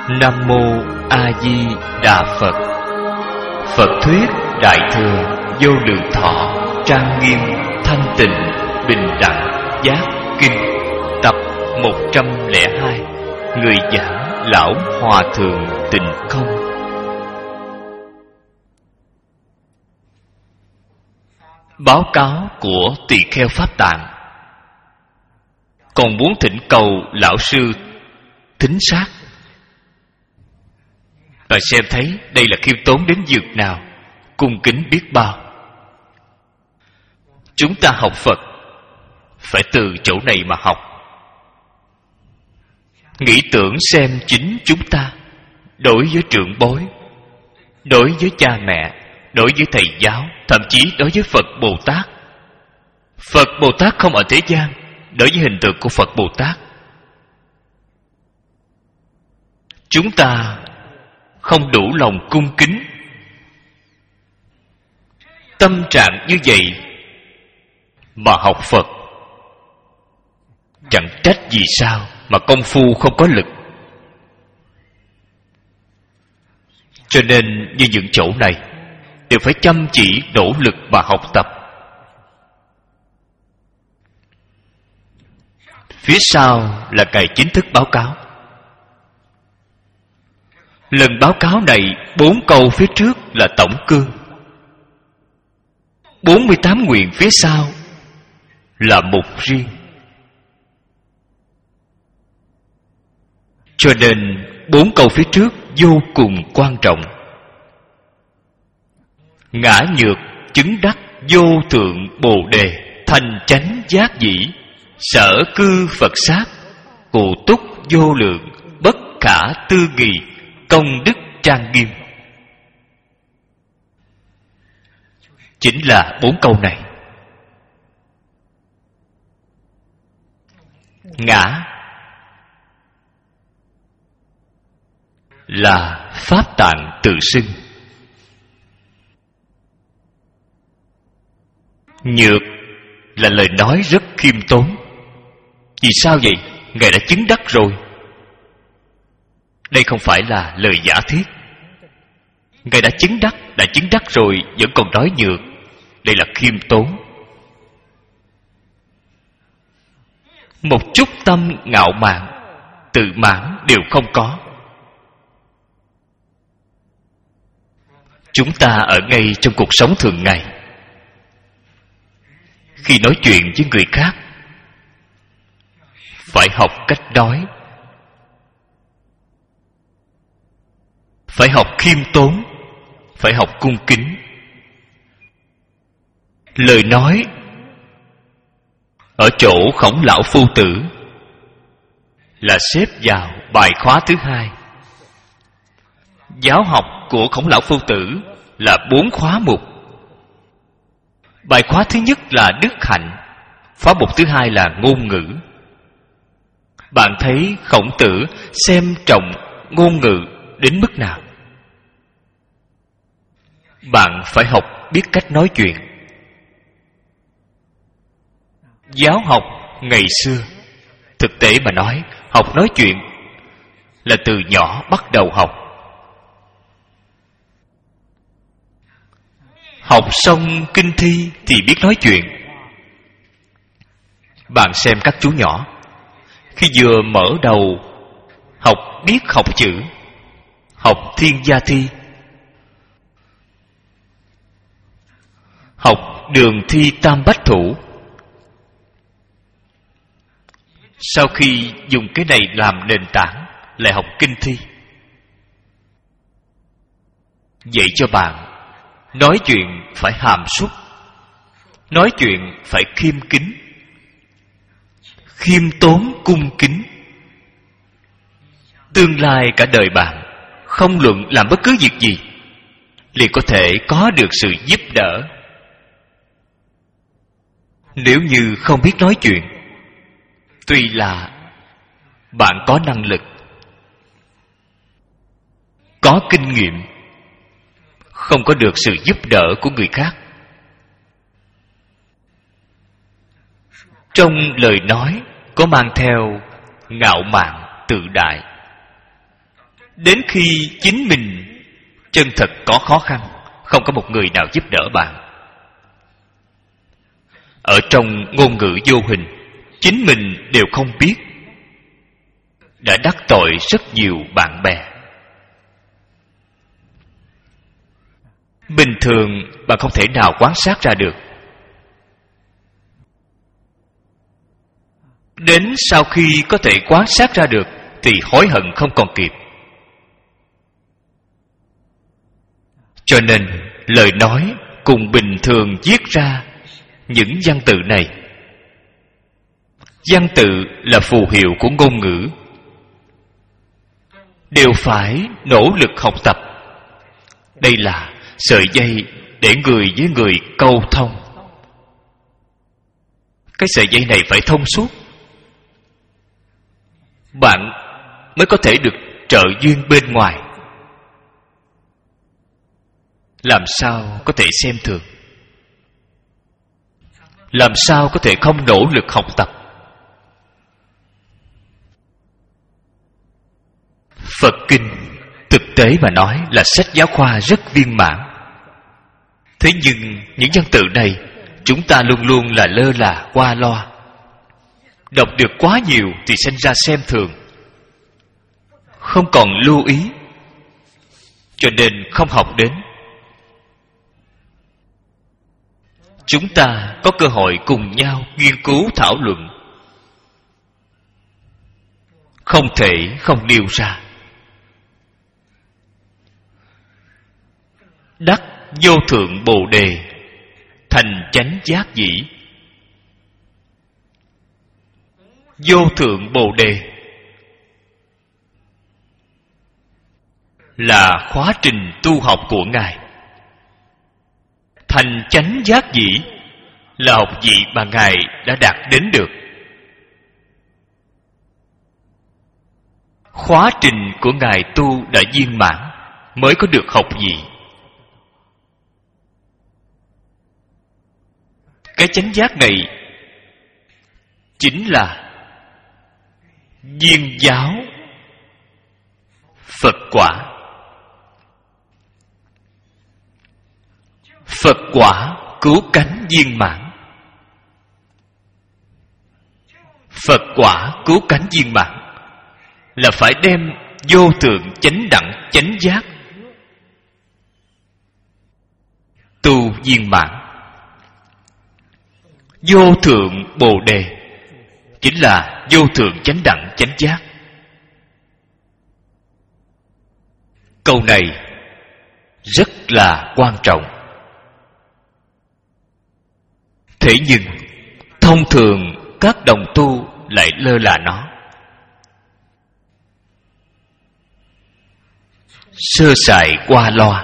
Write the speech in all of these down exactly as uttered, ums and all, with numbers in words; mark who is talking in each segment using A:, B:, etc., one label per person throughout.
A: Nam mô A Di Đà Phật. Phật thuyết Đại thừa vô lượng thọ trang nghiêm thanh tịnh bình đẳng giác kinh, tập một trăm lẻ hai. Người giảng Lão Hòa Thượng Tịnh Không. Báo cáo của tỳ kheo Pháp Tạng. Còn muốn thỉnh cầu lão sư thính sát và xem thấy đây là khiêm tốn đến dược nào, cung kính biết bao. Chúng ta học Phật phải từ chỗ này mà học. Nghĩ tưởng xem chính chúng ta đối với trưởng bối, đối với cha mẹ, đối với thầy giáo, thậm chí đối với Phật Bồ Tát. Phật Bồ Tát không ở thế gian, đối với hình tượng của Phật Bồ Tát, chúng ta không đủ lòng cung kính. Tâm trạng như vậy mà học Phật, chẳng trách gì sao mà công phu không có lực. Cho nên như những chỗ này đều phải chăm chỉ nỗ lực mà học tập. Phía sau là ngày chính thức báo cáo. Lần báo cáo này, bốn câu phía trước là tổng cương, bốn mươi tám nguyện phía sau là mục riêng. Cho nên bốn câu phía trước vô cùng quan trọng. Ngã nhược chứng đắc vô thượng bồ đề, thành chánh giác dĩ, sở cư Phật sát, cụ túc vô lượng, bất khả tư nghị, công đức trang nghiêm. Chính là bốn câu này. Ngã là Pháp Tạng tự xưng. Nhược là lời nói rất khiêm tốn. Vì sao vậy? Ngài đã chứng đắc rồi. Đây không phải là lời giả thiết. Ngài đã chứng đắc, đã chứng đắc rồi vẫn còn nói nhược. Đây là khiêm tốn. Một chút tâm ngạo mạn, tự mãn đều không có. Chúng ta ở ngay trong cuộc sống thường ngày, khi nói chuyện với người khác, phải học cách nói, phải học khiêm tốn, phải học cung kính. Lời nói ở chỗ Khổng Lão Phu Tử là xếp vào bài khóa thứ hai. Giáo học của Khổng Lão Phu Tử là bốn khóa mục. Bài khóa thứ nhất là đức hạnh, khóa mục thứ hai là ngôn ngữ. Bạn thấy Khổng Tử xem trọng ngôn ngữ đến mức nào? Bạn phải học biết cách nói chuyện. Giáo học ngày xưa, thực tế mà nói, học nói chuyện là từ nhỏ bắt đầu học. Học xong kinh thi thì biết nói chuyện. Bạn xem các chú nhỏ, khi vừa mở đầu học biết học chữ, học thiên gia thi, học đường thi tam bách thủ. Sau khi dùng cái này làm nền tảng, lại học kinh thi. Dạy cho bạn nói chuyện phải hàm súc, nói chuyện phải khiêm kính, khiêm tốn cung kính. Tương lai cả đời bạn, không luận làm bất cứ việc gì, liền có thể có được sự giúp đỡ. Nếu như không biết nói chuyện, tuy là bạn có năng lực, có kinh nghiệm, không có được sự giúp đỡ của người khác. Trong lời nói có mang theo ngạo mạn tự đại. Đến khi chính mình chân thật có khó khăn, không có một người nào giúp đỡ bạn. Ở trong ngôn ngữ vô hình, chính mình đều không biết đã đắc tội rất nhiều bạn bè. Bình thường bạn không thể nào quan sát ra được. Đến sau khi có thể quan sát ra được thì hối hận không còn kịp. Cho nên lời nói cùng bình thường viết ra những văn tự này. Văn tự là phù hiệu của ngôn ngữ, đều phải nỗ lực học tập. Đây là sợi dây để người với người câu thông. Cái sợi dây này phải thông suốt, bạn mới có thể được trợ duyên bên ngoài. Làm sao có thể xem thường? Làm sao có thể không nỗ lực học tập? Phật Kinh thực tế mà nói là sách giáo khoa rất viên mãn. Thế nhưng những văn tự này chúng ta luôn luôn là lơ là qua loa. Đọc được quá nhiều thì sinh ra xem thường, không còn lưu ý, cho nên không học đến. Chúng ta có cơ hội cùng nhau nghiên cứu thảo luận, không thể không nêu ra. Đắc vô thượng bồ đề, thành chánh giác dĩ. Vô thượng bồ đề là khóa trình tu học của Ngài. Thành chánh giác dĩ là học vị mà Ngài đã đạt đến được. Khóa trình của Ngài tu đã viên mãn mới có được học vị. Cái chánh giác này chính là viên giáo Phật quả. Phật quả cứu cánh viên mãn. Phật quả cứu cánh viên mãn là phải đem vô thượng chánh đẳng chánh giác tu viên mãn. Vô thượng bồ đề chính là vô thượng chánh đẳng chánh giác. Câu này rất là quan trọng. Thế nhưng thông thường các đồng tu lại lơ là nó, sơ sài qua loa.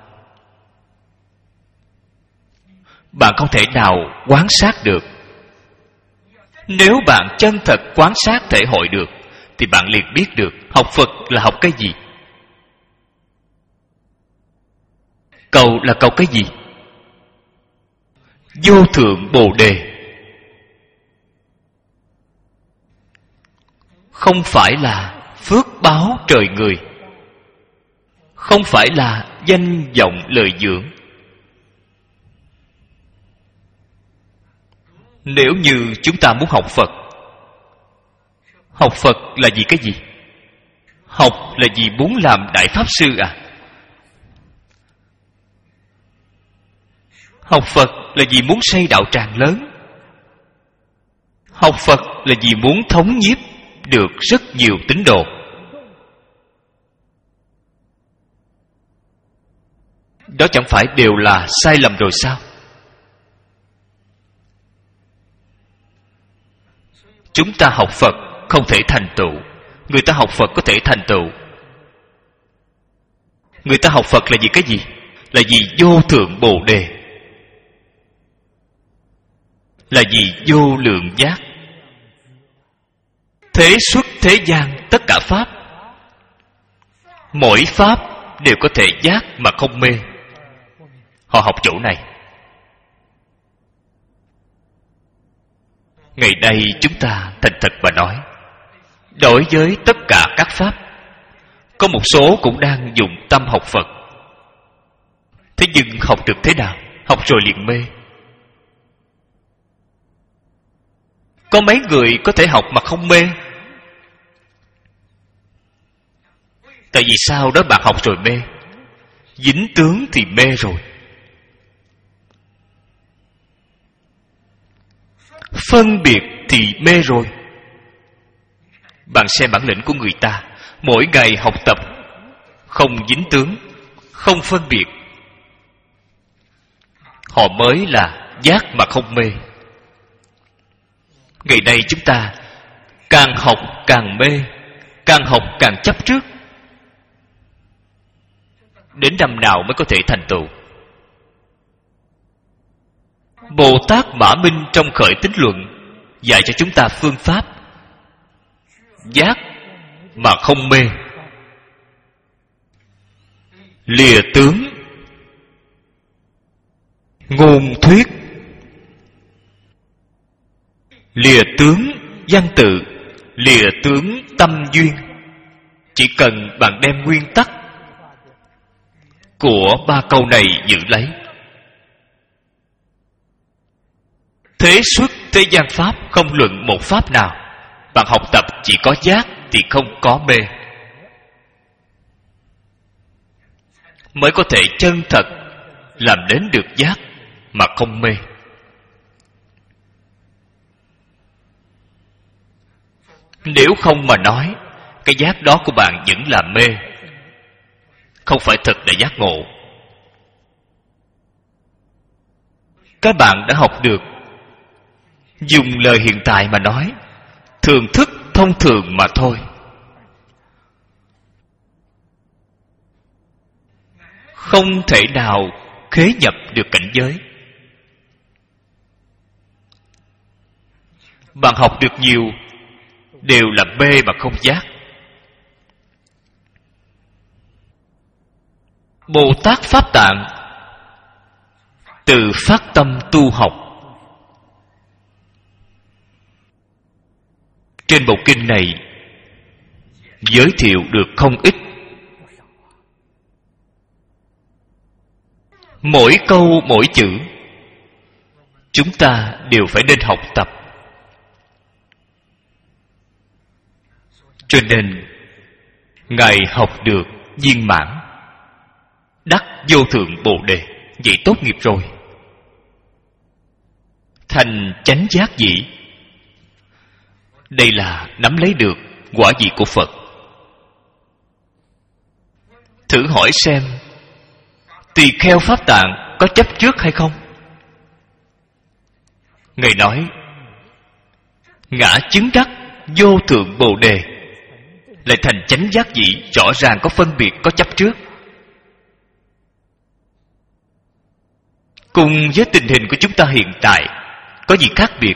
A: Bạn không thể nào quán sát được. Nếu bạn chân thật quán sát thể hội được thì bạn liền biết được học Phật là học cái gì, cầu là cầu cái gì. Vô thượng bồ đề không phải là phước báo trời người, không phải là danh vọng lời dưỡng. Nếu như chúng ta muốn học Phật, học Phật là vì cái gì? Học là vì muốn làm Đại Pháp Sư à? Học Phật là vì muốn xây đạo tràng lớn. Học Phật là vì muốn thống nhiếp được rất nhiều tín đồ. Đó chẳng phải đều là sai lầm rồi sao? Chúng ta học Phật không thể thành tựu, người ta học Phật có thể thành tựu. Người ta học Phật là vì cái gì? Là vì vô thượng bồ đề, là vì vô lượng giác. Thế xuất thế gian tất cả pháp, mỗi pháp đều có thể giác mà không mê. Họ học chỗ này. Ngày nay chúng ta thành thật mà nói, đối với tất cả các pháp, Có một số cũng đang dùng tâm học Phật. Thế nhưng học được thế nào? Học rồi liền mê. Có mấy người có thể học mà không mê? Tại vì sao đó bạn học rồi mê? Dính tướng thì mê rồi. Phân biệt thì mê rồi. Bạn xem bản lĩnh của người ta, mỗi ngày học tập, không dính tướng, không phân biệt, họ mới là giác mà không mê. Ngày nay chúng ta càng học càng mê, càng học càng chấp trước. Đến năm nào mới có thể thành tựu? Bồ Tát Mã Minh trong Khởi Tín Luận dạy cho chúng ta phương pháp giác mà không mê. Lìa tướng ngôn thuyết, lìa tướng văn tự, lìa tướng tâm duyên. Chỉ cần bạn đem nguyên tắc của ba câu này giữ lấy. Thế xuất thế gian pháp, không luận một pháp nào. Bạn học tập chỉ có giác thì không có mê, mới có thể chân thật làm đến được giác mà không mê. Nếu không mà nói, cái giác đó của bạn vẫn là mê, không phải thật là giác ngộ. Các bạn đã học được, dùng lời hiện tại mà nói, thường thức thông thường mà thôi. Không thể nào khế nhập được cảnh giới. Bạn học được nhiều đều là mê mà không giác. Bồ Tát Pháp Tạng từ phát tâm tu học. Trên bộ kinh này giới thiệu được không ít. Mỗi câu mỗi chữ chúng ta đều phải nên học tập. Cho nên Ngài học được viên mãn, đắc vô thượng Bồ Đề. Vậy tốt nghiệp rồi, thành chánh giác vị. Đây là nắm lấy được quả vị của Phật. Thử hỏi xem, tỳ kheo Pháp Tạng có chấp trước hay không? Ngài nói, ngã chứng đắc vô thượng Bồ Đề, lại thành chánh giác vị, rõ ràng có phân biệt, có chấp trước. Cùng với tình hình của chúng ta hiện tại có gì khác biệt?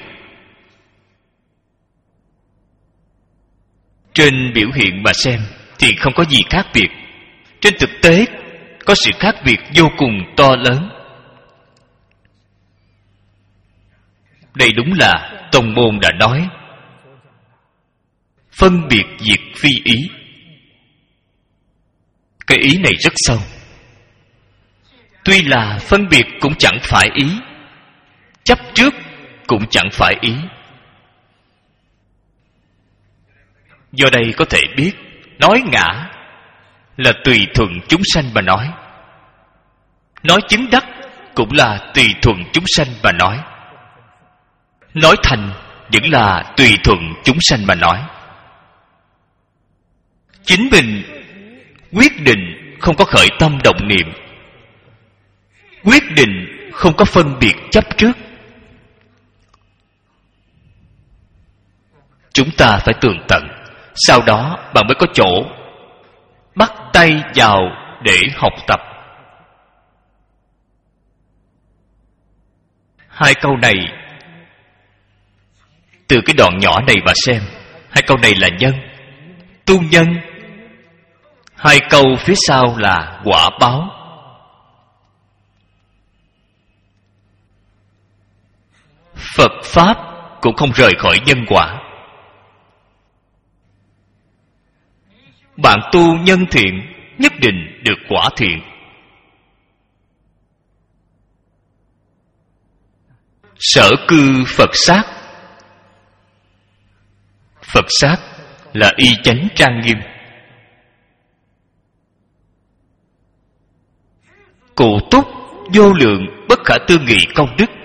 A: Trên biểu hiện mà xem thì không có gì khác biệt. Trên thực tế có sự khác biệt vô cùng to lớn. Đây đúng là tông môn đã nói, phân biệt diệt phi ý. Cái ý này rất sâu. Tuy là phân biệt cũng chẳng phải ý, chấp trước cũng chẳng phải ý. Do đây có thể biết, nói ngã là tùy thuận chúng sanh mà nói, nói chứng đắc cũng là tùy thuận chúng sanh mà nói, nói thành vẫn là tùy thuận chúng sanh mà nói. Chính mình quyết định không có khởi tâm động niệm, quyết định không có phân biệt chấp trước. Chúng ta phải tường tận, sau đó bạn mới có chỗ bắt tay vào để học tập. Hai câu này, từ cái đoạn nhỏ này mà xem, hai câu này là nhân, tu nhân. Hai câu phía sau là quả báo. Phật Pháp cũng không rời khỏi nhân quả. bạn tu nhân thiện nhất định được quả thiện. Sở cư Phật sát. Phật sát là y chánh trang nghiêm. Cụ túc vô lượng bất khả tư nghị công đức.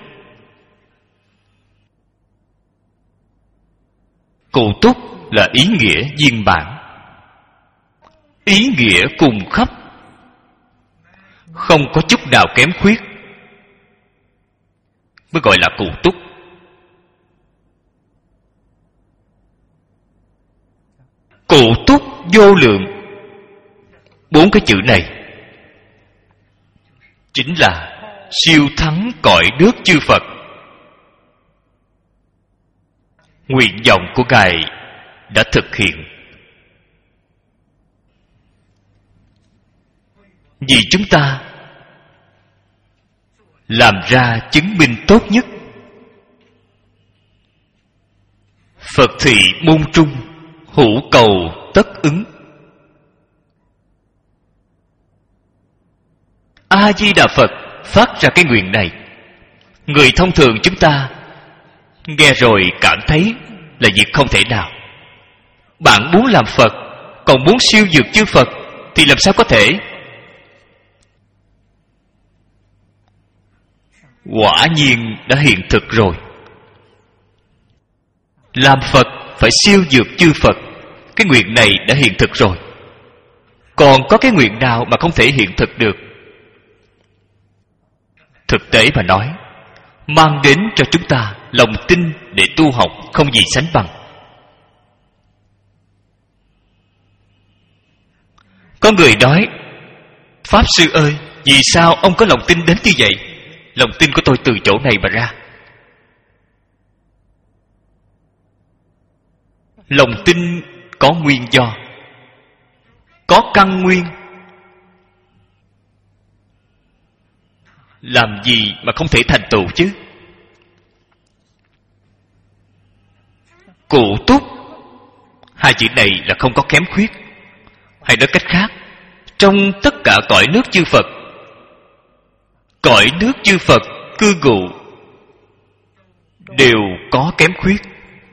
A: Cụ túc là ý nghĩa viên bản, ý nghĩa cùng khắp, không có chút nào kém khuyết, mới gọi là cụ túc. Cụ túc vô lượng, bốn cái chữ này chính là siêu thắng cõi nước chư Phật. Nguyện vọng của Ngài đã thực hiện. Vì chúng ta làm ra chứng minh tốt nhất. Phật thị môn trung, hữu cầu tất ứng. A Di Đà Phật phát ra cái nguyện này. Người thông thường chúng ta nghe rồi cảm thấy là việc không thể nào. Bạn muốn làm Phật, còn muốn siêu vượt chư Phật thì làm sao có thể? Quả nhiên đã hiện thực rồi. Làm Phật phải siêu vượt chư Phật, cái nguyện này đã hiện thực rồi. Còn có cái nguyện nào mà không thể hiện thực được? Thực tế mà nói, mang đến cho chúng ta lòng tin để tu học không gì sánh bằng. Có người nói: Pháp Sư ơi, vì sao ông có lòng tin đến như vậy? Lòng tin của tôi từ chỗ này mà ra. Lòng tin có nguyên do, có căn nguyên. Làm gì mà không thể thành tựu chứ? Cụ túc, hai chữ này là không có kém khuyết. Hay nói cách khác, trong tất cả cõi nước chư Phật, cõi nước chư Phật cư ngụ đều có kém khuyết.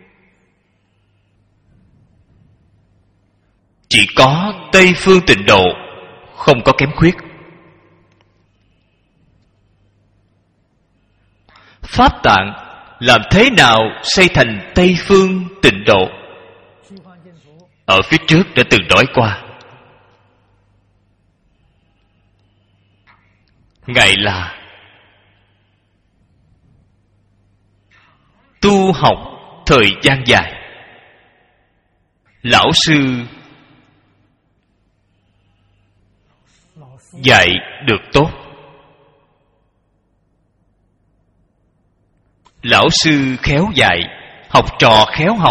A: Chỉ có Tây Phương Tịnh Độ không có kém khuyết. Pháp Tạng làm thế nào xây thành Tây Phương Tịnh Độ? Ở phía trước đã từng nói qua. Ngài là tu học thời gian dài, lão sư dạy được tốt. Lão sư khéo dạy, học trò khéo học.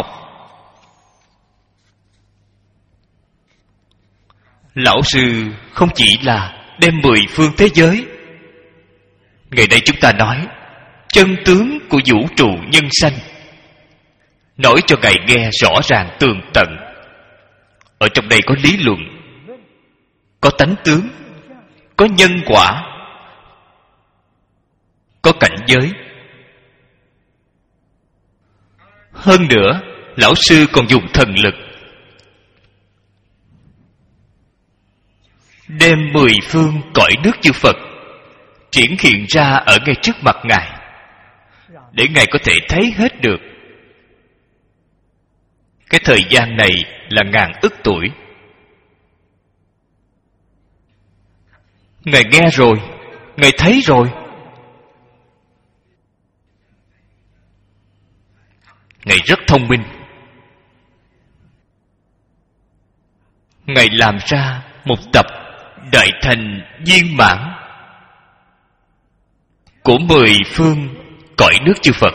A: Lão sư không chỉ là đem mười phương thế giới, ngày nay chúng ta nói chân tướng của vũ trụ nhân sanh, nói cho Ngài nghe rõ ràng tường tận. Ở trong đây có lý luận, có tánh tướng, có nhân quả, có cảnh giới. Hơn nữa, lão sư còn dùng thần lực đem mười phương cõi nước chư Phật triển hiện ra ở ngay trước mặt Ngài, để Ngài có thể thấy hết được. Cái thời gian này là ngàn ức tuổi. Ngài nghe rồi, Ngài thấy rồi. Ngài rất thông minh. Ngài làm ra một tập đại thành viên mãn của mười phương cõi nước chư Phật.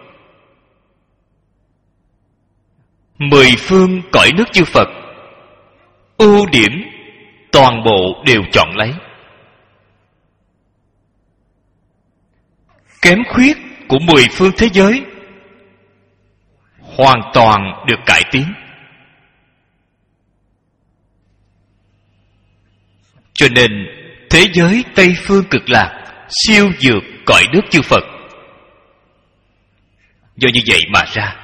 A: Mười phương cõi nước chư Phật, ưu điểm toàn bộ đều chọn lấy. Kém khuyết của mười phương thế giới hoàn toàn được cải tiến. Cho nên thế giới Tây Phương Cực Lạc siêu vượt cõi nước chư Phật. Do như vậy mà ra,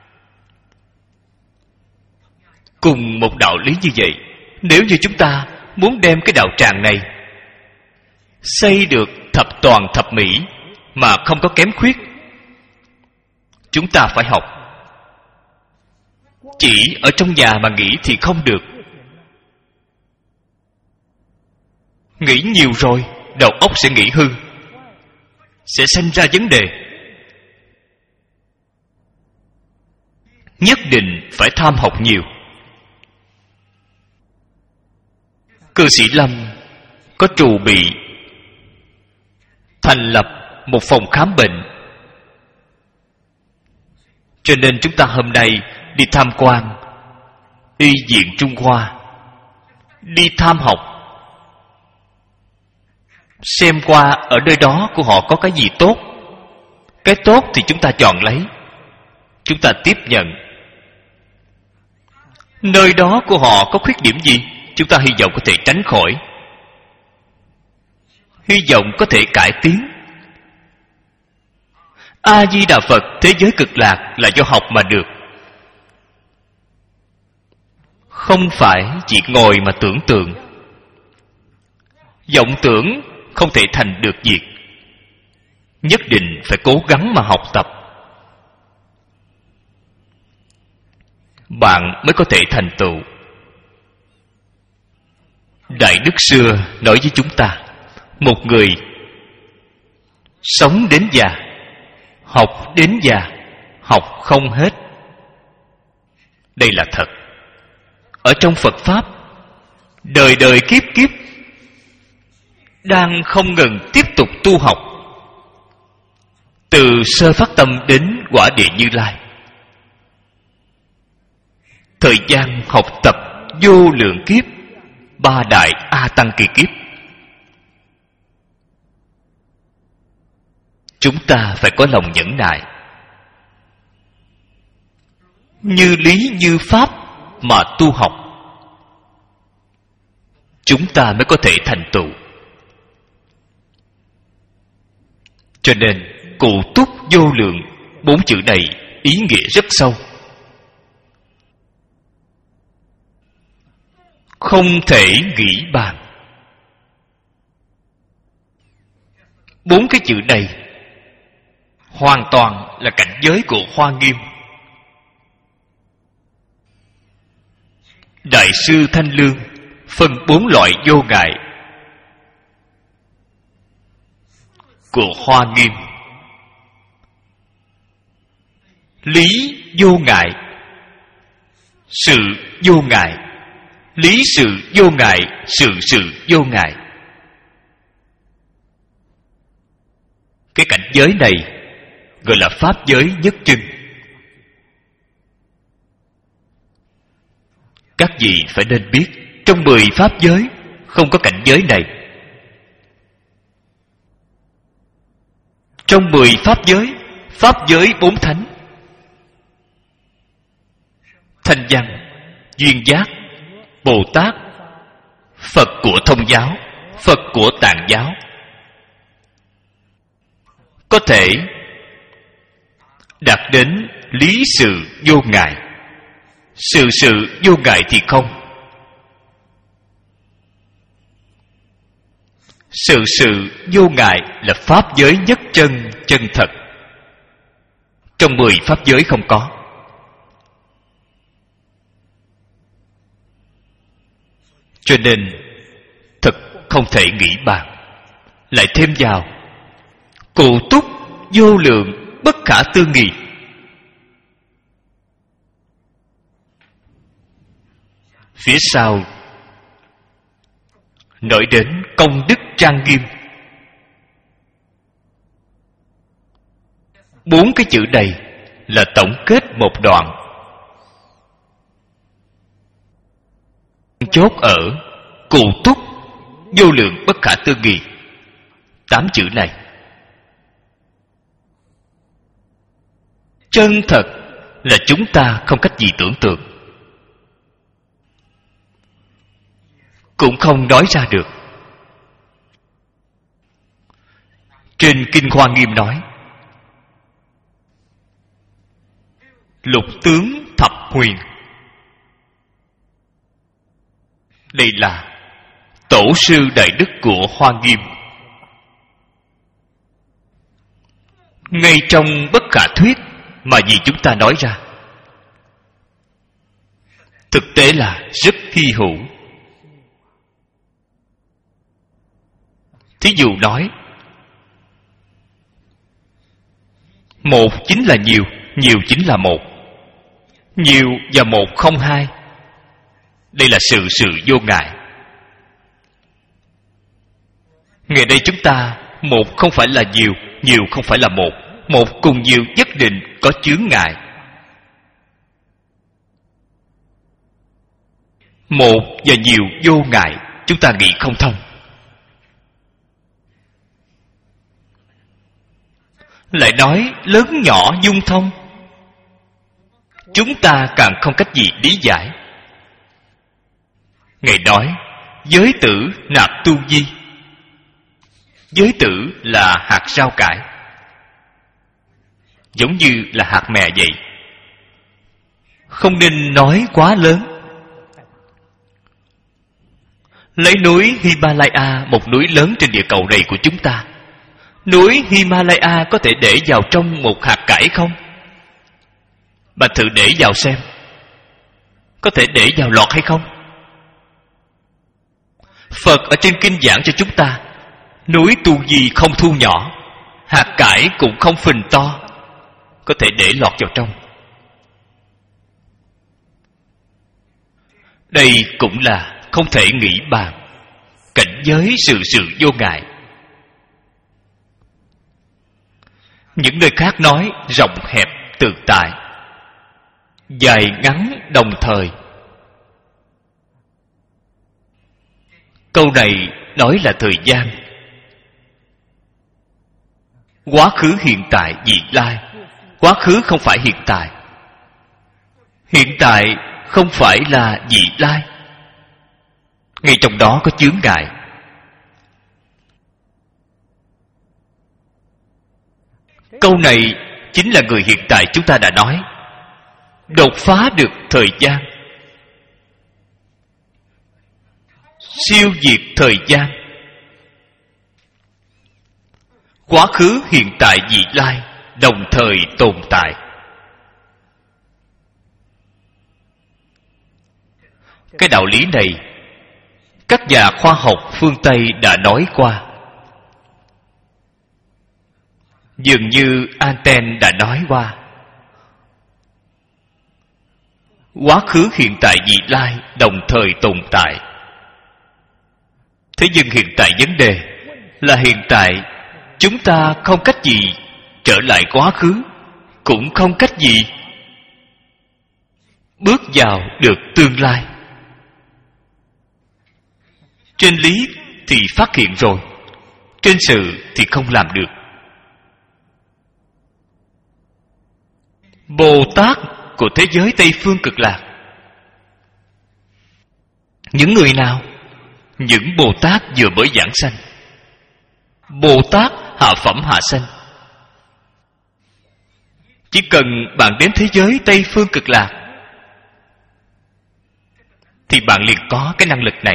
A: cùng một đạo lý như vậy, nếu như chúng ta muốn đem cái đạo tràng này xây được thập toàn thập mỹ mà không có kém khuyết, chúng ta phải học. Chỉ ở trong nhà mà nghĩ thì không được. Nghĩ nhiều rồi, đầu óc sẽ nghĩ hư, sẽ sinh ra vấn đề. Nhất định phải tham học nhiều. Cư sĩ Lâm có trù bị thành lập một phòng khám bệnh. Cho nên chúng ta hôm nay đi tham quan Y viện Trung Hoa, đi tham học, xem qua ở nơi đó của họ có cái gì tốt. Cái tốt thì chúng ta chọn lấy, chúng ta tiếp nhận. Nơi đó của họ có khuyết điểm gì, chúng ta hy vọng có thể tránh khỏi, hy vọng có thể cải tiến. A Di Đà Phật thế giới cực lạc là do học mà được, không phải chỉ ngồi mà tưởng tượng. Vọng tưởng không thể thành được việc, nhất định phải cố gắng mà học tập, bạn mới có thể thành tựu. Đại Đức xưa nói với chúng ta, một người sống đến già, học đến già, học không hết. Đây là thật. Ở trong Phật Pháp, đời đời kiếp kiếp đang không ngừng tiếp tục tu học, từ sơ phát tâm đến quả địa Như Lai. Thời gian học tập vô lượng kiếp, ba đại A Tăng kỳ kiếp. Chúng ta phải có lòng nhẫn nại, như lý như pháp mà tu học, chúng ta mới có thể thành tựu. Cho nên cụ túc vô lượng, bốn chữ này ý nghĩa rất sâu, không thể nghĩ bàn. Bốn cái chữ này hoàn toàn là cảnh giới của Hoa Nghiêm. Đại sư Thanh Lương phân bốn loại vô ngại của Hoa Nghiêm. Lý vô ngại, sự vô ngại, lý sự vô ngại, sự sự vô ngại. Cái cảnh giới này gọi là pháp giới nhất chân. Các vị phải nên biết, trong mười pháp giới không có cảnh giới này. Trong mười pháp giới, pháp giới bốn thánh, Thanh Văn, Duyên Giác, Bồ Tát, Phật của Thông giáo, Phật của Tạng giáo, có thể đạt đến lý sự vô ngại. Sự sự vô ngại thì không. Sự sự vô ngại là pháp giới nhất chân, chân thật. Trong mười pháp giới không có. Cho nên thật không thể nghĩ bàn. Lại thêm vào cụ túc vô lượng, bất khả tư nghị. Phía sau nói đến công đức trang nghiêm. Bốn cái chữ này là tổng kết một đoạn, chốt ở cụ túc vô lượng bất khả tư nghị. Tám chữ này chân thật là chúng ta không cách gì tưởng tượng, cũng không nói ra được. Trên Kinh Hoa Nghiêm nói, lục tướng thập huyền. Đây là tổ sư đại đức của Hoa Nghiêm. Ngay trong bất khả thuyết mà vì chúng ta nói ra, thực tế là rất hy hữu. Thí dụ nói, một chính là nhiều, nhiều chính là một. Nhiều và một không hai. Đây là sự sự vô ngại. Ngày đây chúng ta, một không phải là nhiều, nhiều không phải là một. Một cùng nhiều nhất định có chướng ngại. Một và nhiều vô ngại, chúng ta nghĩ không thông. Lại nói lớn nhỏ dung thông, chúng ta càng không cách gì lý giải. Ngài nói giới tử nạp tu di. Giới tử là hạt rau cải, giống như là hạt mè vậy. Không nên nói quá lớn. Lấy núi Himalaya, một núi lớn trên địa cầu này của chúng ta. Núi Himalaya có thể để vào trong một hạt cải không? Bạn thử để vào xem, có thể để vào lọt hay không? Phật ở trên kinh giảng cho chúng ta, núi Tu Di không thu nhỏ, hạt cải cũng không phình to, có thể để lọt vào trong. Đây cũng là không thể nghĩ bàn. Cảnh giới sự sự vô ngại. Những nơi khác nói rộng hẹp tự tại, dài ngắn đồng thời. Câu này nói là thời gian, quá khứ, hiện tại, vị lai. Quá khứ không phải hiện tại, hiện tại không phải là vị lai. Ngay trong đó có chướng ngại. Câu này chính là người hiện tại chúng ta đã nói, đột phá được thời gian, siêu diệt thời gian. Quá khứ, hiện tại, vị lai đồng thời tồn tại. Cái đạo lý này các nhà khoa học phương Tây đã nói qua. Dường như Einstein đã nói qua. Quá khứ, hiện tại, vị lai đồng thời tồn tại. Thế nhưng hiện tại vấn đề là hiện tại chúng ta không cách gì trở lại quá khứ, cũng không cách gì bước vào được tương lai. Trên lý thì phát hiện rồi, trên sự thì không làm được. Bồ Tát của thế giới Tây Phương Cực Lạc, những người nào? Những Bồ Tát vừa mới giảng sanh, Bồ Tát hạ phẩm hạ sanh. Chỉ cần bạn đến thế giới Tây Phương Cực Lạc thì bạn liền có cái năng lực này.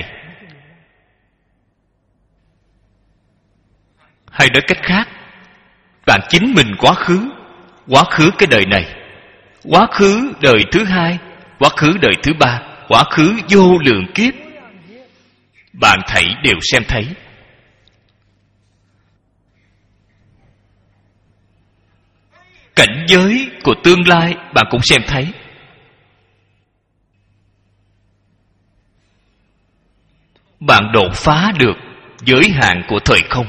A: Hay nói cách khác, bạn chính mình quá khứ, quá khứ cái đời này, quá khứ đời thứ hai, quá khứ đời thứ ba, quá khứ vô lượng kiếp, bạn thảy đều xem thấy. Cảnh giới của tương lai bạn cũng xem thấy. Bạn đột phá được giới hạn của thời không.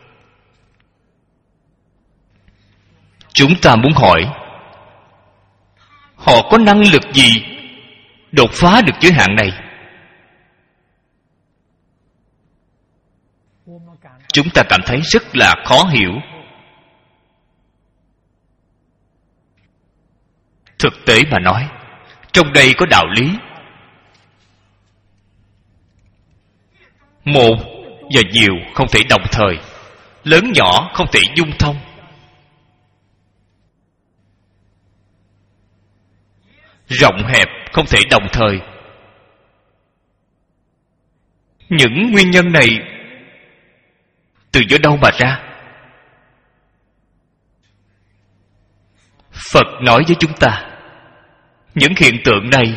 A: Chúng ta muốn hỏi, họ có năng lực gì đột phá được giới hạn này? Chúng ta cảm thấy rất là khó hiểu. Thực tế mà nói, trong đây có đạo lý. Một và nhiều không thể đồng thời. lớn nhỏ không thể dung thông. Rộng hẹp không thể đồng thời. Những nguyên nhân này từ do đâu mà ra? Phật nói với chúng ta, những hiện tượng này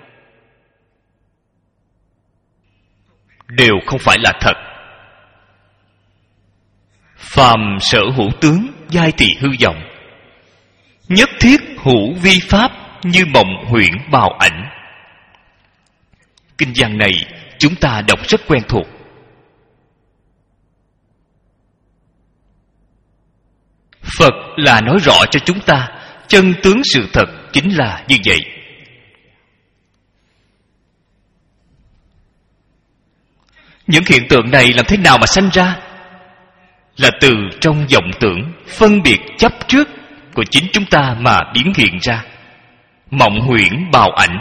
A: đều không phải là thật. Phàm sở hữu tướng, giai tỳ hư vọng, nhất thiết hữu vi pháp, như mộng huyễn bào ảnh. Kinh văn này chúng ta đọc rất quen thuộc. Phật là nói rõ cho chúng ta chân tướng sự thật chính là như vậy. Những hiện tượng này làm thế nào mà sanh ra? Là từ trong vọng tưởng phân biệt chấp trước của chính chúng ta mà biến hiện ra. Mộng huyễn bào ảnh.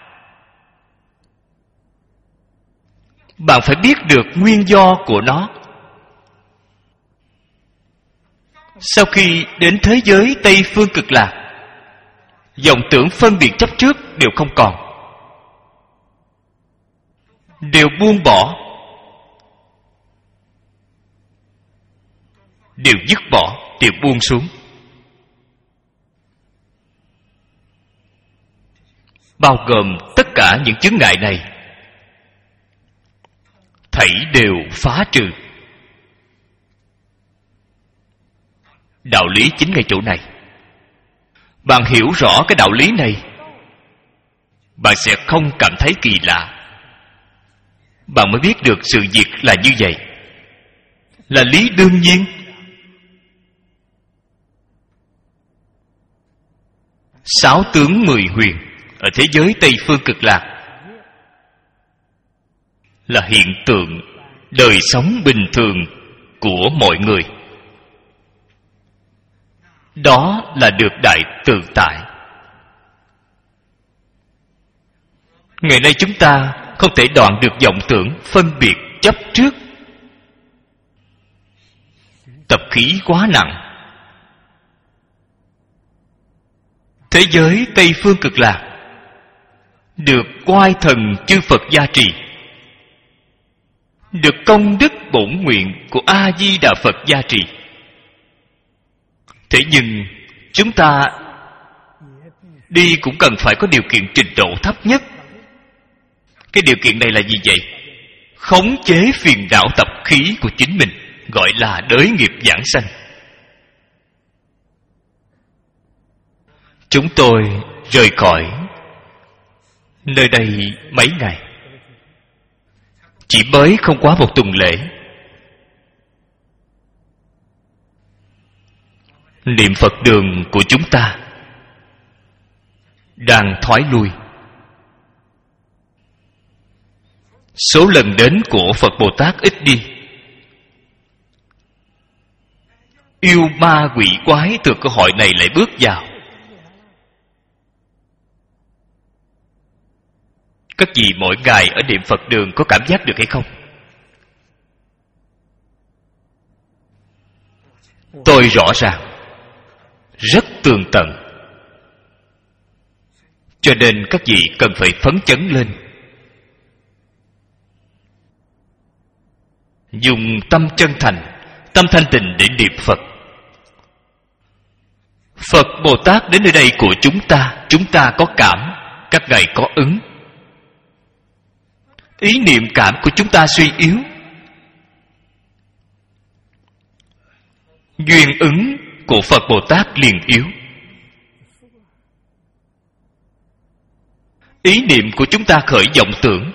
A: Bạn phải biết được nguyên do của nó. Sau khi đến thế giới Tây Phương Cực Lạc, vọng tưởng phân biệt chấp trước đều không còn, đều buông bỏ, đều dứt bỏ, đều buông xuống. Bao gồm tất cả những chướng ngại này, thảy đều phá trừ. Đạo lý chính ngay chỗ này. Bạn hiểu rõ cái đạo lý này, bạn sẽ không cảm thấy kỳ lạ. Bạn mới biết được sự việc là như vậy, là lý đương nhiên. Sáu tướng mười huyền ở thế giới Tây Phương Cực Lạc là hiện tượng đời sống bình thường của mọi người. Đó là được đại tự tại. Ngày nay chúng ta không thể đoạn được vọng tưởng phân biệt chấp trước. Tập khí quá nặng. Thế giới Tây Phương Cực Lạc được oai thần chư Phật gia trì, được công đức bổn nguyện của A Di Đà Phật gia trì. Thế nhưng chúng ta đi cũng cần phải có điều kiện trình độ thấp nhất. Cái điều kiện này là gì vậy? Khống chế phiền não tập khí của chính mình, gọi là đới nghiệp giảng sanh. Chúng tôi rời khỏi nơi đây mấy ngày, chỉ mới không quá một tuần lễ. Niệm Phật đường của chúng ta đang thoái lui. Số lần đến của Phật Bồ Tát ít đi. Yêu ma quỷ quái từ cơ hội này lại bước vào. Các vị mỗi ngày ở niệm Phật đường có cảm giác được hay không? Tôi rõ ràng, rất tường tận. Cho nên các vị cần phải phấn chấn lên, dùng tâm chân thành, tâm thanh tịnh để niệm Phật. Phật Bồ Tát đến nơi đây của chúng ta, chúng ta có cảm, các ngài có ứng. Ý niệm cảm của chúng ta suy yếu, duyên ứng của Phật Bồ Tát liền yếu. Ý niệm của chúng ta khởi vọng tưởng,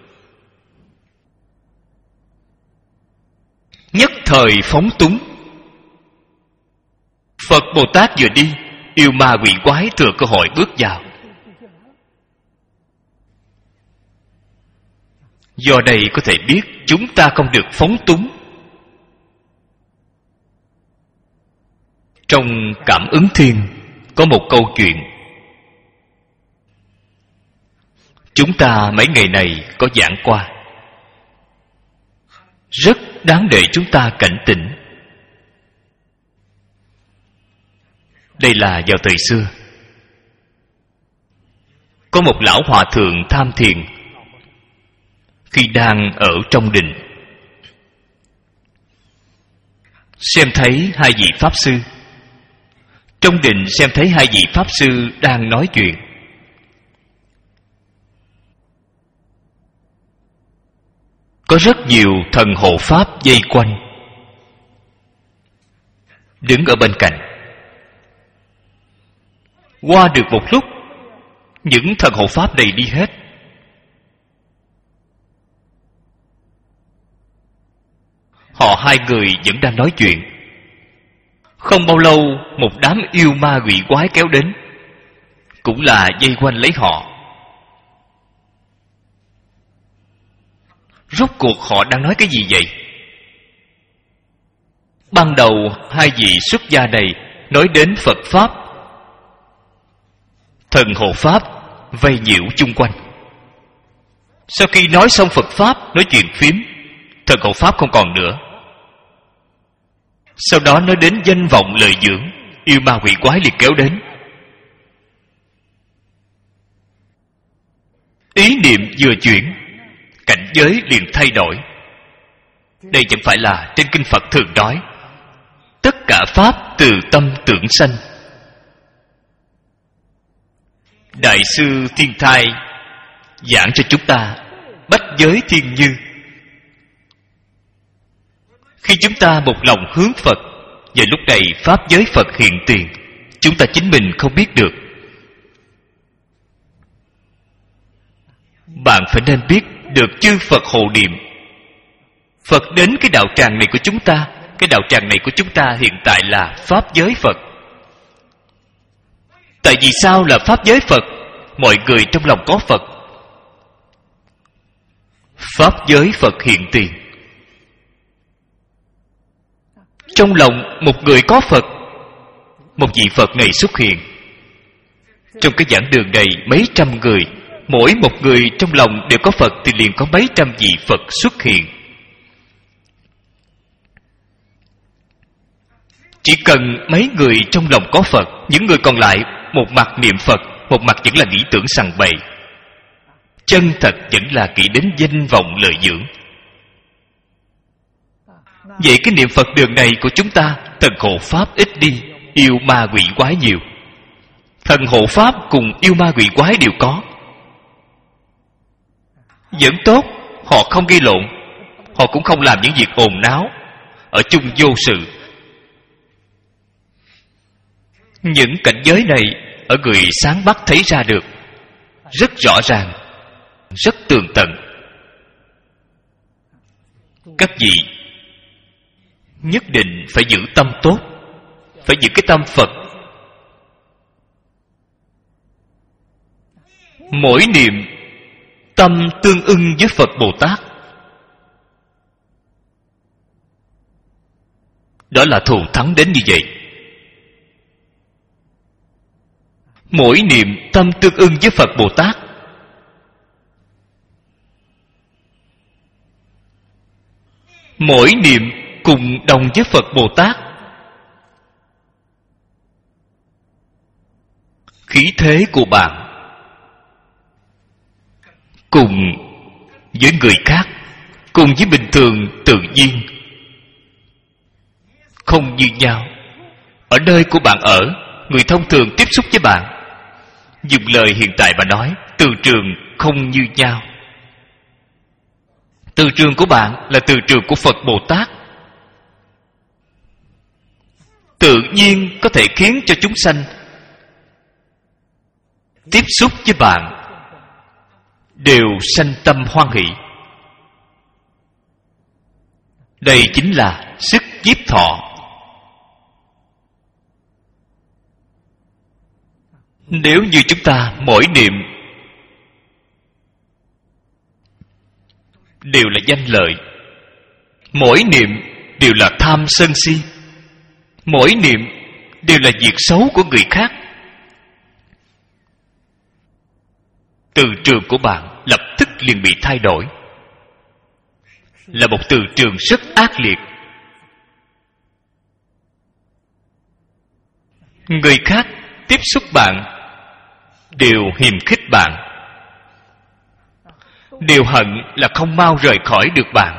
A: nhất thời phóng túng. Phật Bồ Tát vừa đi, yêu ma quỷ quái thừa cơ hội bước vào. Do đây có thể biết chúng ta không được phóng túng. Trong Cảm Ứng Thiên có một câu chuyện. Chúng ta mấy ngày này có giảng qua, rất đáng để chúng ta cảnh tỉnh. Đây là vào thời xưa, có một lão hòa thượng tham thiền. Khi đang ở trong đình, xem thấy hai vị pháp sư. Trong đình xem thấy hai vị pháp sư đang nói chuyện. Có rất nhiều thần hộ pháp vây quanh, đứng ở bên cạnh. Qua được một lúc, những thần hộ pháp này đi hết. Họ hai người vẫn đang nói chuyện. Không bao lâu, một đám yêu ma quỷ quái kéo đến, cũng là vây quanh lấy họ. Rốt cuộc họ đang nói cái gì vậy? Ban đầu hai vị xuất gia này nói đến Phật Pháp. Thần hộ Pháp vây nhiễu chung quanh. Sau khi nói xong Phật Pháp, nói chuyện phím, thần hộ Pháp không còn nữa. Sau đó nói đến danh vọng lợi dưỡng, yêu ma quỷ quái liền kéo đến. Ý niệm vừa chuyển, cảnh giới liền thay đổi. Đây chẳng phải là trên kinh Phật thường nói tất cả pháp từ tâm tưởng sanh. Đại sư Thiên Thai giảng cho chúng ta bách giới thiên như. Khi chúng ta một lòng hướng Phật, và lúc này pháp giới Phật hiện tiền, chúng ta chính mình không biết được. Bạn phải nên biết được chư Phật hộ niệm. Phật đến cái đạo tràng này của chúng ta. Cái đạo tràng này của chúng ta hiện tại là pháp giới Phật. Tại vì sao là pháp giới Phật? Mọi người trong lòng có Phật. Pháp giới Phật hiện tiền. Trong lòng một người có Phật, một vị Phật này xuất hiện. Trong cái giảng đường này mấy trăm người, mỗi một người trong lòng đều có Phật, thì liền có mấy trăm vị Phật xuất hiện. Chỉ cần mấy người trong lòng có Phật, những người còn lại một mặt niệm Phật, một mặt vẫn là nghĩ tưởng sằng bậy. Chân thật vẫn là nghĩ đến danh vọng lợi dưỡng. Vậy cái niệm Phật đường này của chúng ta, thần hộ pháp ít đi, yêu ma quỷ quái nhiều. Thần hộ pháp cùng yêu ma quỷ quái đều có. Vẫn tốt, họ không gây lộn, họ cũng không làm những việc ồn náo, ở chung vô sự. Những cảnh giới này ở người sáng mắt thấy ra được, rất rõ ràng, rất tường tận. Các vị nhất định phải giữ tâm tốt, phải giữ cái tâm Phật. Mỗi niệm tâm tương ưng với Phật Bồ Tát, đó là thù thắng đến như vậy. Mỗi niệm tâm tương ưng với Phật Bồ Tát, mỗi niệm cùng đồng với Phật Bồ Tát, khí thế của bạn cùng với người khác, cùng với bình thường tự nhiên không như nhau. Ở nơi của bạn ở, người thông thường tiếp xúc với bạn, dùng lời hiện tại mà nói, từ trường không như nhau. Từ trường của bạn là từ trường của Phật Bồ Tát, tự nhiên có thể khiến cho chúng sanh tiếp xúc với bạn đều sanh tâm hoan hỷ. Đây chính là sức nhiếp thọ. Nếu như chúng ta mỗi niệm đều là danh lợi, mỗi niệm đều là tham sân si, mỗi niệm đều là việc xấu của người khác, từ trường của bạn lập tức liền bị thay đổi, là một từ trường rất ác liệt. Người khác tiếp xúc bạn đều hiềm khích bạn, đều hận là không mau rời khỏi được bạn.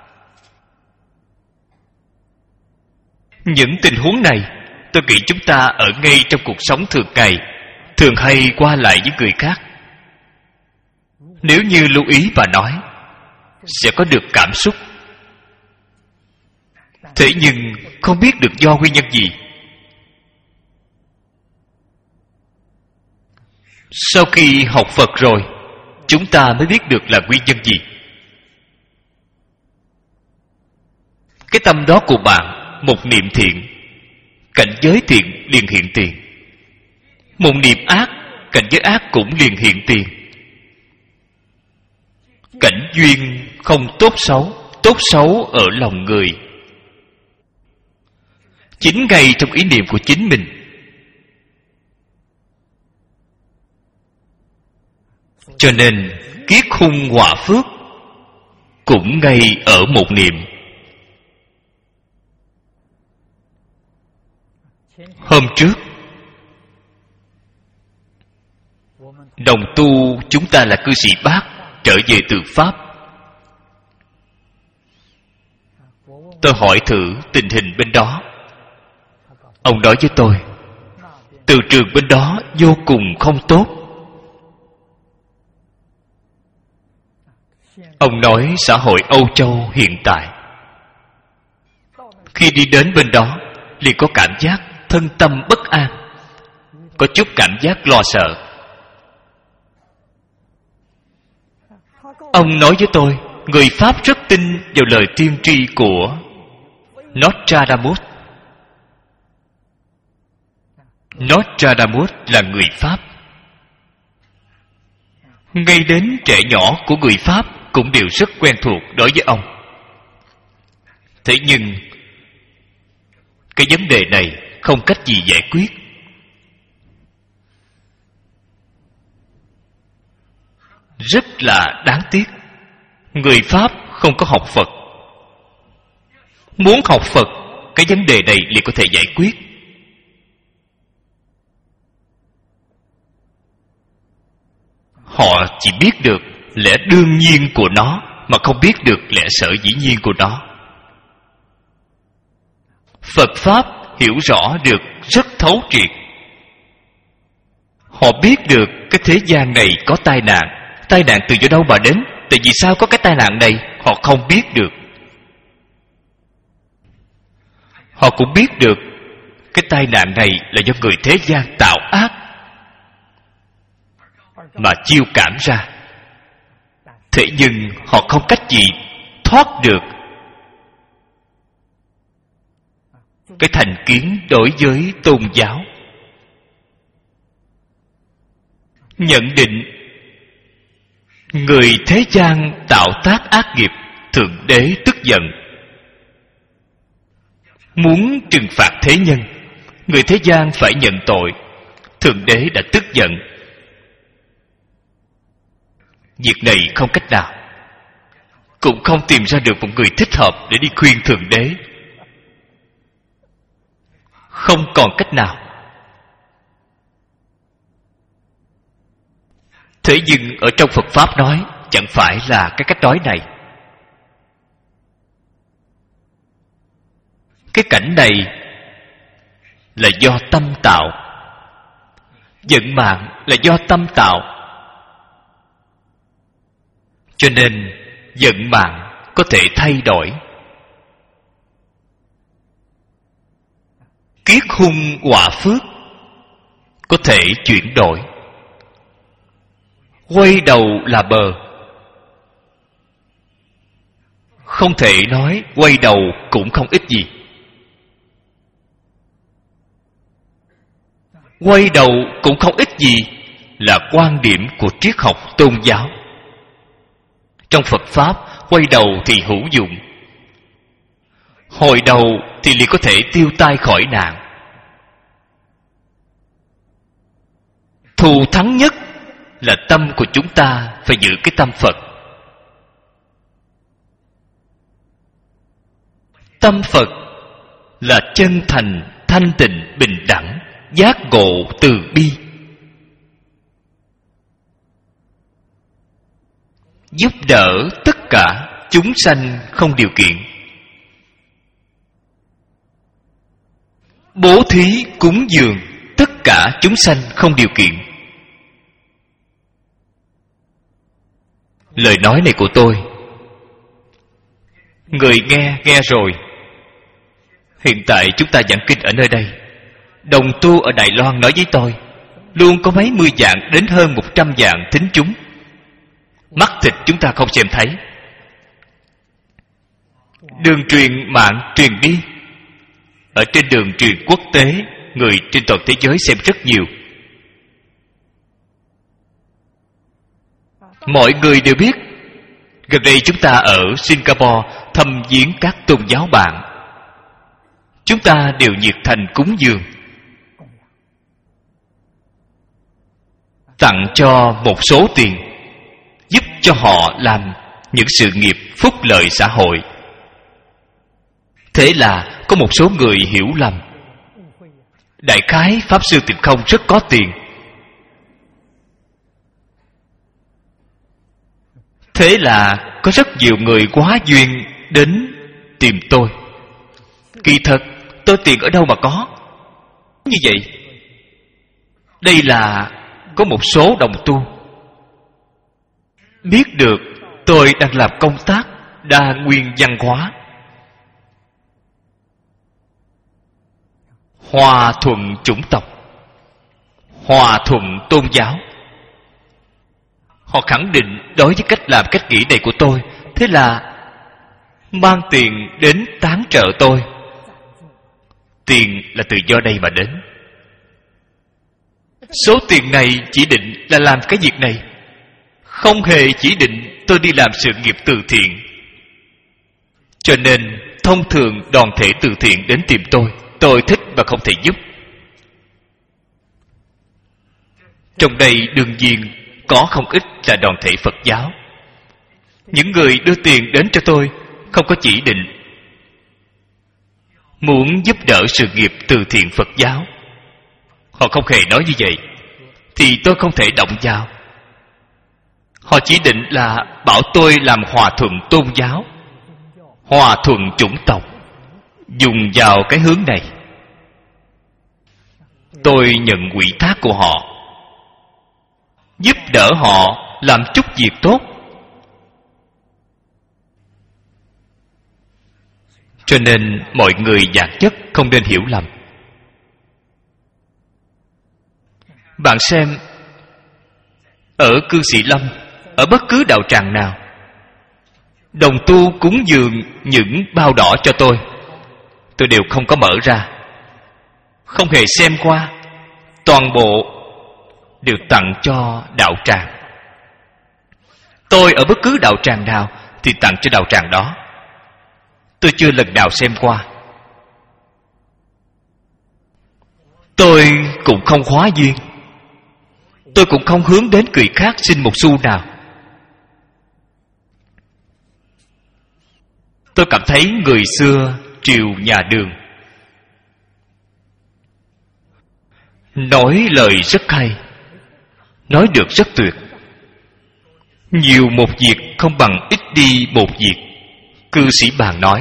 A: Những tình huống này tôi nghĩ chúng ta ở ngay trong cuộc sống thường ngày thường hay qua lại với người khác. Nếu như lưu ý và nói, sẽ có được cảm xúc. Thế nhưng không biết được do nguyên nhân gì. Sau khi học Phật rồi, chúng ta mới biết được là nguyên nhân gì. Cái tâm đó của bạn, một niệm thiện, cảnh giới thiện liền hiện tiền. Một niệm ác, cảnh giới ác cũng liền hiện tiền. Cảnh duyên không tốt xấu, tốt xấu ở lòng người. Chính ngay trong ý niệm của chính mình. Cho nên kiết khung họa phước cũng ngay ở một niệm. Hôm trước đồng tu chúng ta là cư sĩ Bác trở về từ Pháp. Tôi hỏi thử tình hình bên đó. Ông nói với tôi, từ trường bên đó vô cùng không tốt. Ông nói xã hội Âu Châu hiện tại, khi đi đến bên đó liền có cảm giác thân tâm bất an, có chút cảm giác lo sợ. Ông nói với tôi, người Pháp rất tin vào lời tiên tri của Nostradamus. Nostradamus là người Pháp. Ngay đến trẻ nhỏ của người Pháp cũng đều rất quen thuộc đối với ông. Thế nhưng cái vấn đề này không cách gì giải quyết. Rất là đáng tiếc. Người Pháp không có học Phật. Muốn học Phật, cái vấn đề này liền có thể giải quyết. Họ chỉ biết được lẽ đương nhiên của nó, mà không biết được lẽ sở dĩ nhiên của nó. Phật Pháp hiểu rõ được rất thấu triệt. Họ biết được cái thế gian này có tai nạn. Tai nạn từ do đâu mà đến? Tại vì sao có cái tai nạn này? Họ không biết được. Họ cũng biết được cái tai nạn này là do người thế gian tạo ác mà chiêu cảm ra. Thế nhưng họ không cách gì thoát được cái thành kiến đối với tôn giáo. Nhận định người thế gian tạo tác ác nghiệp, Thượng Đế tức giận, muốn trừng phạt thế nhân. Người thế gian phải nhận tội, Thượng Đế đã tức giận. Việc này không cách nào, cũng không tìm ra được một người thích hợp để đi khuyên Thượng Đế. Không còn cách nào. Thế nhưng ở trong Phật Pháp nói, chẳng phải là cái cách nói này. Cái cảnh này là do tâm tạo, vận mạng là do tâm tạo. Cho nên vận mạng có thể thay đổi. Kiết hung họa phước có thể chuyển đổi. Quay đầu là bờ. Không thể nói quay đầu cũng không ích gì. Quay đầu cũng không ích gì là quan điểm của triết học tôn giáo. Trong Phật Pháp, quay đầu thì hữu dụng. Hồi đầu thì liền có thể tiêu tai khỏi nạn. Thù thắng nhất là tâm của chúng ta phải giữ cái tâm Phật. Tâm Phật là chân thành, thanh tịnh, bình đẳng, giác ngộ từ bi, giúp đỡ tất cả chúng sanh không điều kiện, bố thí cúng dường tất cả chúng sanh không điều kiện. Lời nói này của tôi, người nghe nghe rồi. Hiện tại chúng ta giảng kinh ở nơi đây. Đồng tu ở Đài Loan nói với tôi, luôn có mấy mươi vạn đến hơn một trăm vạn thính chúng. Mắt thịt chúng ta không xem thấy. Đường truyền mạng truyền đi. Ở trên đường truyền quốc tế, người trên toàn thế giới xem rất nhiều. Mọi người đều biết. Gần đây chúng ta ở Singapore thăm viếng các tôn giáo bạn. Chúng ta đều nhiệt thành cúng dường, tặng cho một số tiền, giúp cho họ làm những sự nghiệp phúc lợi xã hội. Thế là có một số người hiểu lầm, đại khái Pháp Sư Tịnh Không rất có tiền. Thế là có rất nhiều người quá duyên đến tìm tôi. Kỳ thật tôi tiền ở đâu mà có. Như vậy, đây là có một số đồng tu biết được tôi đang làm công tác đa nguyên văn hóa, hòa thuận chủng tộc, hòa thuận tôn giáo. Họ khẳng định đối với cách làm cách nghĩ này của tôi, thế là mang tiền đến tán trợ tôi. Tiền là từ do đây mà đến. Số tiền này chỉ định là làm cái việc này, không hề chỉ định tôi đi làm sự nghiệp từ thiện. Cho nên thông thường đoàn thể từ thiện đến tìm tôi, tôi thích và không thể giúp. Trong đây đương nhiên có không ít là đoàn thể Phật giáo. Những người đưa tiền đến cho tôi không có chỉ định muốn giúp đỡ sự nghiệp từ thiện Phật giáo. Họ không hề nói như vậy, thì tôi không thể động vào. Họ chỉ định là bảo tôi làm hòa thuận tôn giáo, hòa thuận chủng tộc, dùng vào cái hướng này. Tôi nhận ủy thác của họ, giúp đỡ họ làm chút việc tốt. Cho nên mọi người giản chất không nên hiểu lầm. Bạn xem, ở Cư Sĩ Lâm, ở bất cứ đạo tràng nào, đồng tu cúng dường những bao đỏ cho tôi, tôi đều không có mở ra, không hề xem qua. Toàn bộ đều tặng cho đạo tràng. Tôi ở bất cứ đạo tràng nào thì tặng cho đạo tràng đó. Tôi chưa lần nào xem qua. Tôi cũng không hóa duyên. Tôi cũng không hướng đến người khác xin một xu nào. Tôi cảm thấy người xưa triều nhà Đường nói lời rất hay, nói được rất tuyệt. Nhiều một việc không bằng ít đi một việc. Cư sĩ Bàn nói,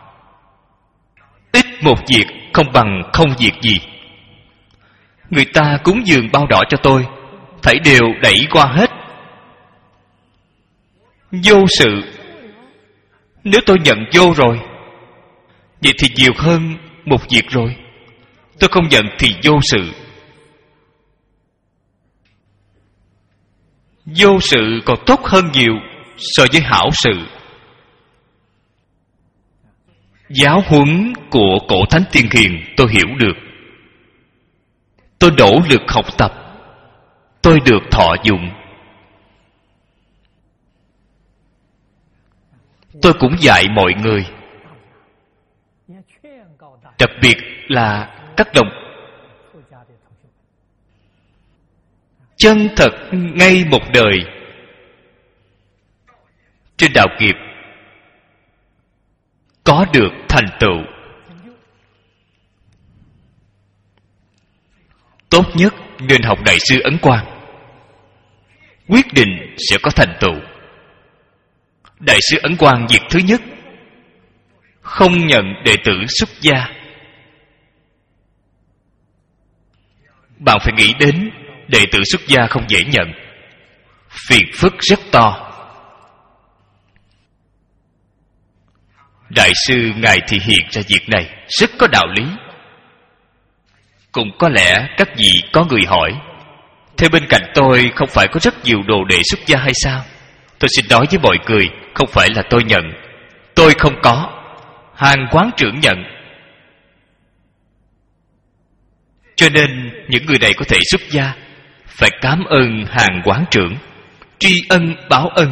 A: ít một việc không bằng không việc gì. Người ta cúng dường bao đỏ cho tôi, thảy đều đẩy qua hết, vô sự. Nếu tôi nhận vô rồi, vậy thì nhiều hơn một việc rồi. Tôi không nhận thì vô sự. Vô sự còn tốt hơn nhiều so với hảo sự. Giáo huấn của cổ thánh tiên hiền tôi hiểu được. Tôi nỗ lực học tập, tôi được thọ dụng. Tôi cũng dạy mọi người, đặc biệt là các đồng chân thật ngay một đời trên đạo nghiệp có được thành tựu. tốt nhất nên học Đại sư Ấn Quang, quyết định sẽ có thành tựu. Đại sư Ấn Quang việc thứ nhất, không nhận đệ tử xuất gia. Bạn phải nghĩ đến đệ tử xuất gia không dễ nhận, phiền phức rất to. Đại sư Ngài thì hiện ra việc này rất có đạo lý. Cũng có lẽ các vị có người hỏi, thế bên cạnh tôi không phải có rất nhiều đồ đệ xuất gia hay sao? Tôi xin nói với mọi người, không phải là tôi nhận, tôi không có, Hàng quán trưởng nhận. Cho nên những người này có thể xuất gia, phải cảm ơn Hàng quán trưởng, tri ân báo ân.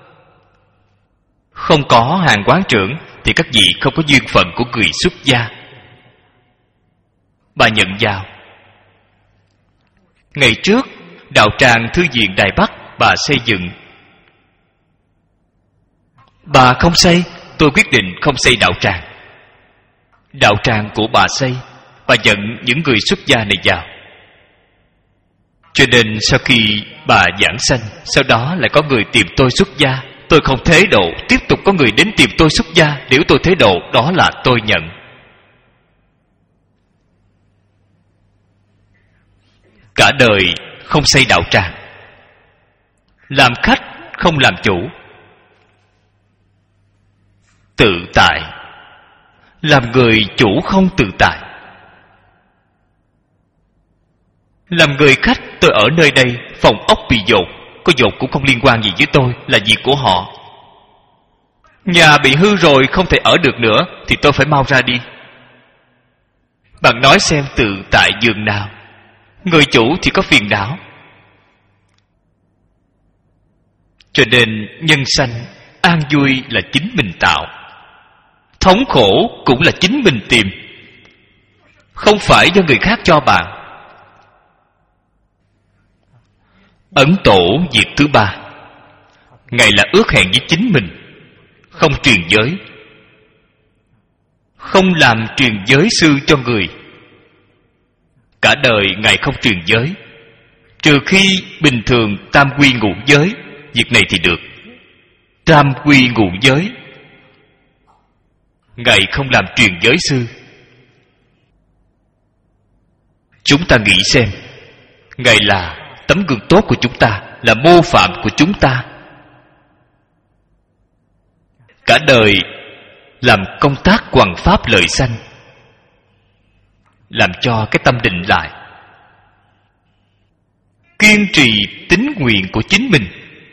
A: Không có Hàng quán trưởng thì các vị không có duyên phận của người xuất gia. Bà nhận vào. Ngày trước, đạo tràng Thư viện Đài Bắc bà xây dựng. Bà không xây, tôi quyết định không xây đạo tràng. Đạo tràng của bà xây, bà nhận những người xuất gia này vào. Cho nên sau khi bà giảng sanh, sau đó lại có người tìm tôi xuất gia. Tôi không thế độ, tiếp tục có người đến tìm tôi xuất gia. Nếu tôi thế độ, đó là tôi nhận. Cả đời không xây đạo tràng, làm khách không làm chủ, tự tại, làm người chủ không tự tại. Làm người khách, tôi ở nơi đây, phòng ốc bị dột, có dột cũng không liên quan gì với tôi, là việc của họ. Nhà bị hư rồi không thể ở được nữa thì tôi phải mau ra đi. Bạn nói xem tự tại giường nào. Người chủ thì có phiền não. Cho nên nhân sanh an vui là chính mình tạo, thống khổ cũng là chính mình tìm, không phải do người khác cho bạn. Ấn Tổ việc thứ ba, Ngài là ước hẹn với chính mình, không truyền giới, không làm truyền giới sư cho người. Cả đời Ngài không truyền giới, trừ khi bình thường tam quy ngũ giới, việc này thì được. Tam quy ngũ giới, Ngài không làm truyền giới sư. Chúng ta nghĩ xem, Ngài là tấm gương tốt của chúng ta, là mô phạm của chúng ta. Cả đời làm công tác hoằng pháp lợi sanh, làm cho cái tâm định lại, kiên trì tín nguyện của chính mình.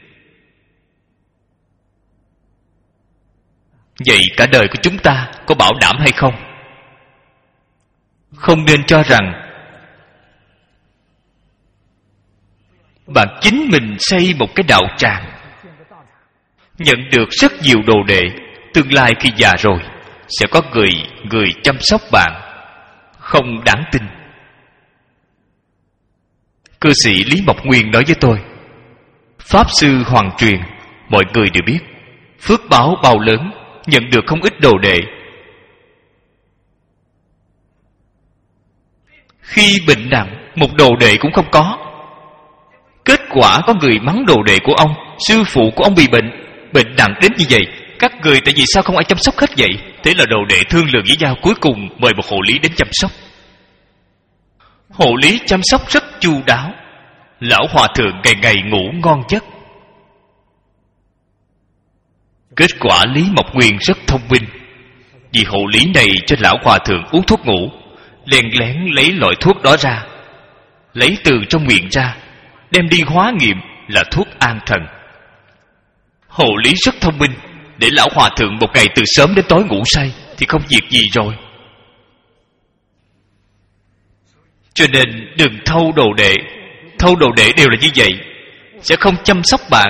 A: Vậy cả đời của chúng ta có bảo đảm hay không? Không nên cho rằng bạn chính mình xây một cái đạo tràng, nhận được rất nhiều đồ đệ, tương lai khi già rồi sẽ có người người chăm sóc bạn. Không đáng tin. Cư sĩ Lý Mộc Nguyên nói với tôi, Pháp Sư Hoàng Truyền, mọi người đều biết, phước báo bao lớn, nhận được không ít đồ đệ. Khi bệnh nặng, một đồ đệ cũng không có. Kết quả có người mắng đồ đệ của ông, sư phụ của ông bị bệnh, bệnh nặng đến như vậy, các người tại vì sao không ai chăm sóc hết vậy? Thế là đồ đệ thương lượng với nhau, cuối cùng mời một hộ lý đến chăm sóc. Hộ lý chăm sóc rất chu đáo, lão hòa thượng ngày ngày ngủ ngon giấc. Kết quả Lý Mộc Nguyên rất thông minh, vì hộ lý này cho lão hòa thượng uống thuốc ngủ, len lén lấy loại thuốc đó ra, lấy từ trong miệng ra, đem đi hóa nghiệm là thuốc an thần. Hộ lý rất thông minh, để lão hòa thượng một ngày từ sớm đến tối ngủ say thì không việc gì rồi. Cho nên đừng thâu đồ đệ. Thâu đồ đệ đều là như vậy, sẽ không chăm sóc bạn.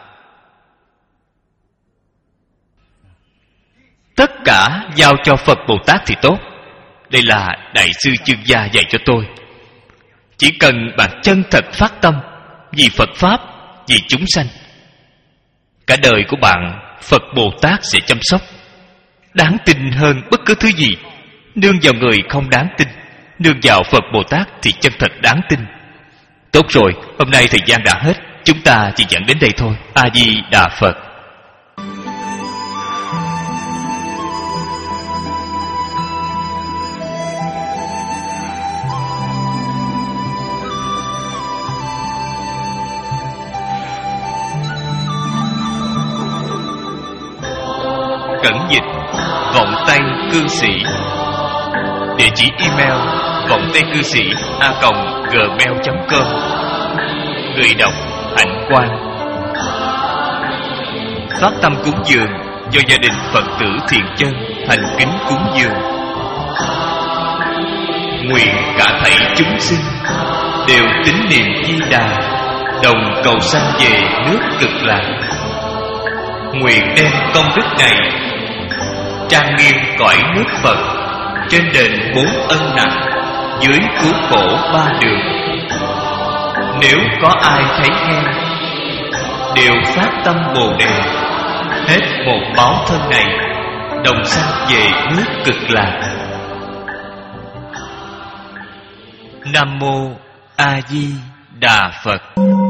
A: Tất cả giao cho Phật Bồ Tát thì tốt. Đây là Đại sư Chương Gia dạy cho tôi. Chỉ cần bạn chân thật phát tâm vì Phật Pháp, vì chúng sanh, cả đời của bạn Phật Bồ Tát sẽ chăm sóc. Đáng tin hơn bất cứ thứ gì. Nương vào người không đáng tin, nương vào Phật Bồ Tát thì chân thật đáng tin. Tốt rồi, hôm nay thời gian đã hết, chúng ta chỉ dẫn đến đây thôi. A Di Đà Phật. Cẩn dịch vọng tây cư sĩ. Địa chỉ email vọng tây cư sĩ a còng gmail chấm com. Người đọc Hạnh Quang. Phát tâm cúng dường do gia đình Phật tử Thiện Chân thành kính cúng dường. Nguyện cả thảy chúng sinh đều tín niệm Di Đà, đồng cầu sanh về nước Cực Lạc. Nguyện đem công đức này trang nghiêm cõi nước Phật, trên đền bốn ân nặng, dưới cứu khổ ba đường. Nếu có ai thấy nghe, đều phát tâm Bồ Đề, hết một báo thân này, đồng sanh về nước Cực Lạc. Nam mô A Di Đà Phật.